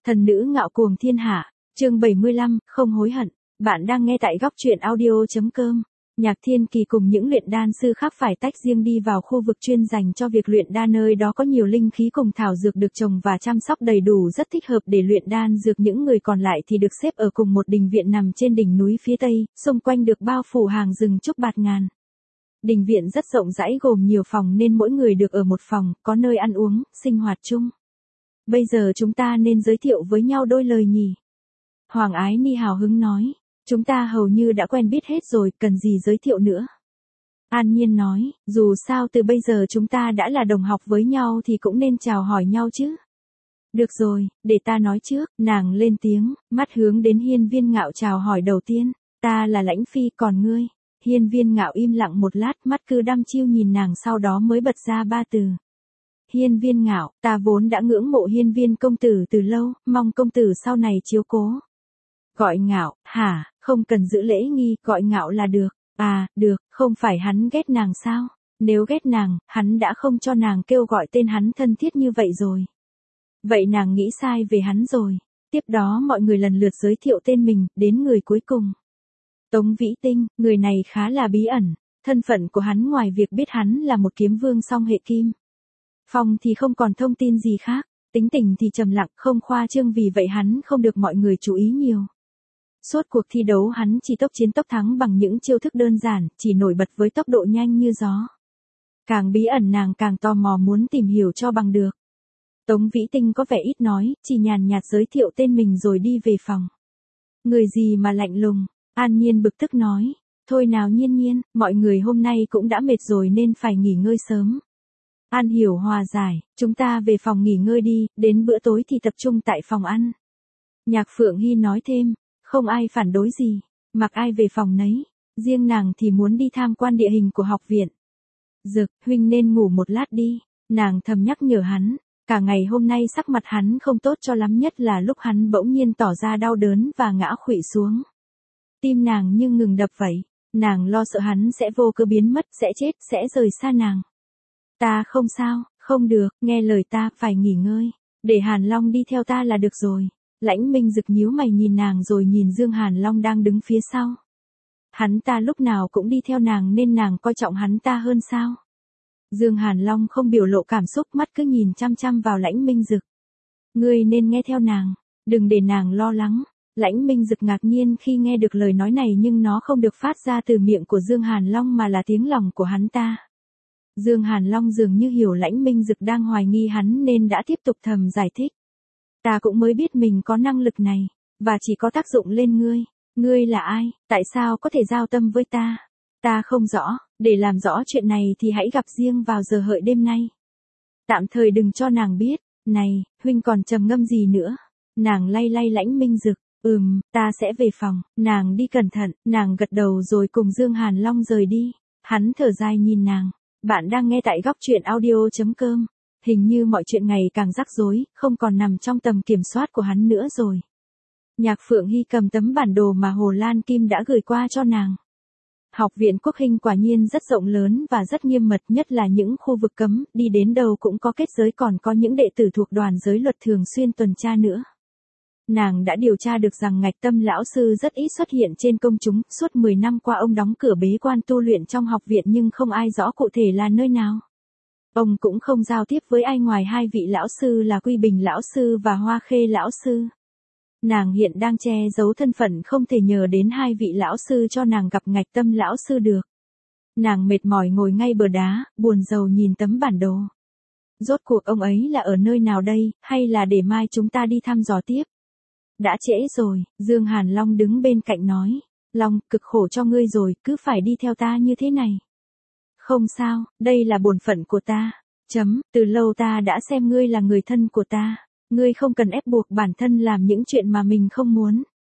Thần nữ ngạo cuồng thiên hạ, chương 75, không hối hận. Bạn đang nghe tại góc truyện audio.com. Nhạc Thiên Kỳ cùng những luyện đan sư khác phải tách riêng đi vào khu vực chuyên dành cho việc luyện đan, nơi đó có nhiều linh khí cùng thảo dược được trồng và chăm sóc đầy đủ, rất thích hợp để luyện đan dược. Những người còn lại thì được xếp ở cùng một đình viện nằm trên đỉnh núi phía tây, xung quanh được bao phủ hàng rừng trúc bạt ngàn. Đình viện rất rộng rãi, gồm nhiều phòng nên mỗi người được ở một phòng, có nơi ăn uống, sinh hoạt chung. Bây giờ chúng ta nên giới thiệu với nhau đôi lời nhỉ? Hoàng Ái Ni hào hứng nói. Chúng ta hầu như đã quen biết hết rồi, cần gì giới thiệu nữa. An Nhiên nói, dù sao từ bây giờ chúng ta đã là đồng học với nhau thì cũng nên chào hỏi nhau chứ. Được rồi, để ta nói trước, nàng lên tiếng, mắt hướng đến Hiên Viên Ngạo chào hỏi đầu tiên. Ta là Lãnh Phi, còn ngươi? Hiên Viên Ngạo im lặng một lát, mắt cứ đăm chiêu nhìn nàng, sau đó mới bật ra ba từ. Hiên Viên Ngạo, ta vốn đã ngưỡng mộ Hiên Viên công tử từ lâu, mong công tử sau này chiếu cố. Gọi Ngạo, hả, không cần giữ lễ nghi, gọi Ngạo là được. À, được, không phải hắn ghét nàng sao? Nếu ghét nàng, hắn đã không cho nàng kêu gọi tên hắn thân thiết như vậy rồi. Vậy nàng nghĩ sai về hắn rồi. Tiếp đó mọi người lần lượt giới thiệu tên mình, đến người cuối cùng. Tống Vĩ Tinh, người này khá là bí ẩn. Thân phận của hắn ngoài việc biết hắn là một kiếm vương song hệ kim phong thì không còn thông tin gì khác. Tính tình thì trầm lặng, không khoa trương, vì vậy hắn không được mọi người chú ý nhiều. Suốt cuộc thi đấu hắn chỉ tốc chiến tốc thắng bằng những chiêu thức đơn giản, chỉ nổi bật với tốc độ nhanh như gió. Càng bí ẩn nàng càng tò mò muốn tìm hiểu cho bằng được. Tống Vĩ Tinh có vẻ ít nói, chỉ nhàn nhạt giới thiệu tên mình rồi đi về phòng. Người gì mà lạnh lùng? An Nhiên bực tức nói. Thôi nào Nhiên Nhiên, mọi người hôm nay cũng đã mệt rồi nên phải nghỉ ngơi sớm. An Hiểu hòa giải, chúng ta về phòng nghỉ ngơi đi, đến bữa tối thì tập trung tại phòng ăn. Nhạc Phượng Hy nói thêm, không ai phản đối gì, mặc ai về phòng nấy, riêng nàng thì muốn đi tham quan địa hình của học viện. Dực, huynh nên ngủ một lát đi, nàng thầm nhắc nhở hắn, cả ngày hôm nay sắc mặt hắn không tốt cho lắm, nhất là lúc hắn bỗng nhiên tỏ ra đau đớn và ngã khuỵu xuống. Tim nàng như ngừng đập vậy, nàng lo sợ hắn sẽ vô cớ biến mất, sẽ chết, sẽ rời xa nàng. Ta không sao, không được, nghe lời ta, phải nghỉ ngơi, để Hàn Long đi theo ta là được rồi. Lãnh Minh Dực nhíu mày nhìn nàng rồi nhìn Dương Hàn Long đang đứng phía sau. Hắn ta lúc nào cũng đi theo nàng nên nàng coi trọng hắn ta hơn sao? Dương Hàn Long không biểu lộ cảm xúc, mắt cứ nhìn chăm chăm vào Lãnh Minh Dực. Ngươi nên nghe theo nàng, đừng để nàng lo lắng. Lãnh Minh Dực ngạc nhiên khi nghe được lời nói này, nhưng nó không được phát ra từ miệng của Dương Hàn Long mà là tiếng lòng của hắn ta. Dương Hàn Long dường như hiểu Lãnh Minh Dực đang hoài nghi hắn nên đã tiếp tục thầm giải thích. Ta cũng mới biết mình có năng lực này, và chỉ có tác dụng lên ngươi. Ngươi là ai, tại sao có thể giao tâm với ta? Ta không rõ, để làm rõ chuyện này thì hãy gặp riêng vào giờ hợi đêm nay. Tạm thời đừng cho nàng biết. Này, huynh còn trầm ngâm gì nữa? Nàng lay lay Lãnh Minh Dực. Ta sẽ về phòng. Nàng đi cẩn thận. Nàng gật đầu rồi cùng Dương Hàn Long rời đi. Hắn thở dài nhìn nàng. Bạn đang nghe tại góc truyện audio.com. Hình như mọi chuyện ngày càng rắc rối, không còn nằm trong tầm kiểm soát của hắn nữa rồi. Nhạc Phượng Hy cầm tấm bản đồ mà Hồ Lan Kim đã gửi qua cho nàng. Học viện Quốc Hinh quả nhiên rất rộng lớn và rất nghiêm mật, nhất là những khu vực cấm, đi đến đâu cũng có kết giới, còn có những đệ tử thuộc đoàn giới luật thường xuyên tuần tra nữa. Nàng đã điều tra được rằng Ngạch Tâm lão sư rất ít xuất hiện trên công chúng, suốt 10 năm qua ông đóng cửa bế quan tu luyện trong học viện nhưng không ai rõ cụ thể là nơi nào. Ông cũng không giao tiếp với ai ngoài hai vị lão sư là Quy Bình lão sư và Hoa Khê lão sư. Nàng hiện đang che giấu thân phận, không thể nhờ đến hai vị lão sư cho nàng gặp Ngạch Tâm lão sư được. Nàng mệt mỏi ngồi ngay bờ đá, buồn rầu nhìn tấm bản đồ. Rốt cuộc ông ấy là ở nơi nào đây, hay là để mai chúng ta đi thăm dò tiếp? Đã trễ rồi, Dương Hàn Long đứng bên cạnh nói. Long, cực khổ cho ngươi rồi, cứ phải đi theo ta như thế này. Không sao, đây là bổn phận của ta. Từ lâu ta đã xem ngươi là người thân của ta. Ngươi không cần ép buộc bản thân làm những chuyện mà mình không muốn.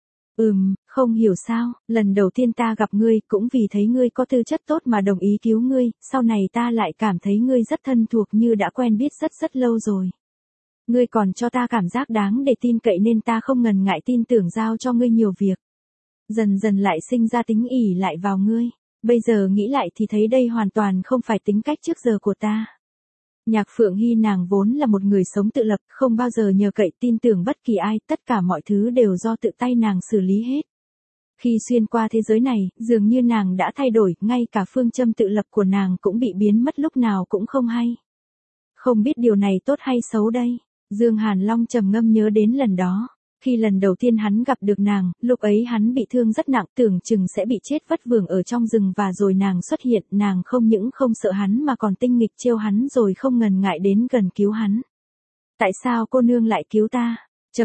Không hiểu sao, lần đầu tiên ta gặp ngươi cũng vì thấy ngươi có tư chất tốt mà đồng ý cứu ngươi, sau này ta lại cảm thấy ngươi rất thân thuộc, như đã quen biết rất lâu rồi. Ngươi còn cho ta cảm giác đáng để tin cậy nên ta không ngần ngại tin tưởng giao cho ngươi nhiều việc. Dần dần lại sinh ra tính ỷ lại vào ngươi. Bây giờ nghĩ lại thì thấy đây hoàn toàn không phải tính cách trước giờ của ta. Nhạc Phượng Hy nàng vốn là một người sống tự lập, không bao giờ nhờ cậy tin tưởng bất kỳ ai, tất cả mọi thứ đều do tự tay nàng xử lý hết. Khi xuyên qua thế giới này, dường như nàng đã thay đổi, ngay cả phương châm tự lập của nàng cũng bị biến mất lúc nào cũng không hay. Không biết điều này tốt hay xấu đây? Dương Hàn Long trầm ngâm nhớ đến lần đó. Khi lần đầu tiên hắn gặp được nàng, lúc ấy hắn bị thương rất nặng, tưởng chừng sẽ bị chết vất vưởng ở trong rừng và rồi nàng xuất hiện, nàng không những không sợ hắn mà còn tinh nghịch trêu hắn rồi không ngần ngại đến gần cứu hắn. Tại sao cô nương lại cứu ta?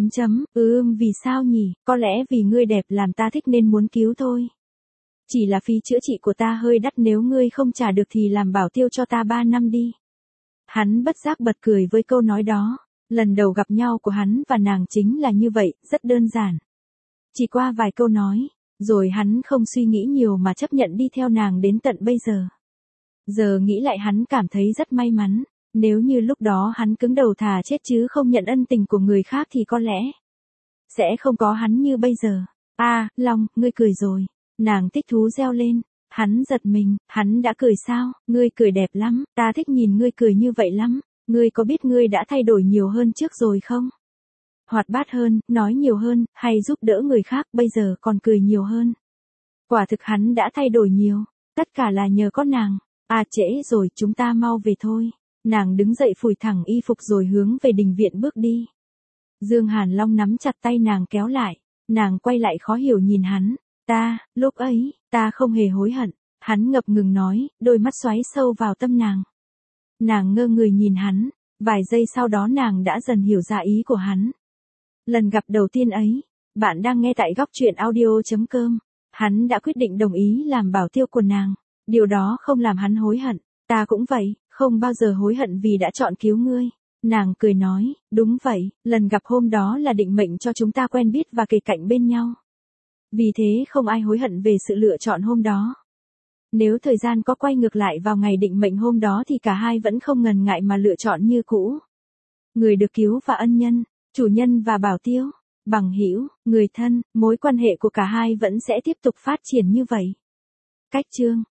Vì sao nhỉ? Có lẽ vì ngươi đẹp làm ta thích nên muốn cứu thôi. Chỉ là phí chữa trị của ta hơi đắt, nếu ngươi không trả được thì làm bảo tiêu cho ta 3 năm đi. Hắn bất giác bật cười với câu nói đó. Lần đầu gặp nhau của hắn và nàng chính là như vậy, rất đơn giản. Chỉ qua vài câu nói, rồi hắn không suy nghĩ nhiều mà chấp nhận đi theo nàng đến tận bây giờ. Giờ nghĩ lại hắn cảm thấy rất may mắn. Nếu như lúc đó hắn cứng đầu thà chết chứ không nhận ân tình của người khác thì có lẽ sẽ không có hắn như bây giờ. Long, ngươi cười rồi. Nàng thích thú reo lên. Hắn giật mình, hắn đã cười sao? Ngươi cười đẹp lắm, ta thích nhìn ngươi cười như vậy lắm. Ngươi có biết ngươi đã thay đổi nhiều hơn trước rồi không? Hoạt bát hơn, nói nhiều hơn, hay giúp đỡ người khác, bây giờ còn cười nhiều hơn. Quả thực hắn đã thay đổi nhiều, tất cả là nhờ có nàng. Trễ rồi, chúng ta mau về thôi. Nàng đứng dậy phủi thẳng y phục rồi hướng về đình viện bước đi. Dương Hàn Long nắm chặt tay nàng kéo lại, nàng quay lại khó hiểu nhìn hắn. Lúc ấy, ta không hề hối hận. Hắn ngập ngừng nói, đôi mắt xoáy sâu vào tâm nàng. Nàng ngơ người nhìn hắn, vài giây sau đó nàng đã dần hiểu ra ý của hắn. Lần gặp đầu tiên ấy, bạn đang nghe tại góc truyện audio.com. Hắn đã quyết định đồng ý làm bảo tiêu của nàng. Điều đó không làm hắn hối hận. Ta cũng vậy, không bao giờ hối hận vì đã chọn cứu ngươi. Nàng cười nói, đúng vậy, lần gặp hôm đó là định mệnh cho chúng ta quen biết và kề cạnh bên nhau. Vì thế không ai hối hận về sự lựa chọn hôm đó. Nếu thời gian có quay ngược lại vào ngày định mệnh hôm đó thì cả hai vẫn không ngần ngại mà lựa chọn như cũ. Người được cứu và ân nhân, chủ nhân và bảo tiêu, bằng hữu, người thân, mối quan hệ của cả hai vẫn sẽ tiếp tục phát triển như vậy. Cách chương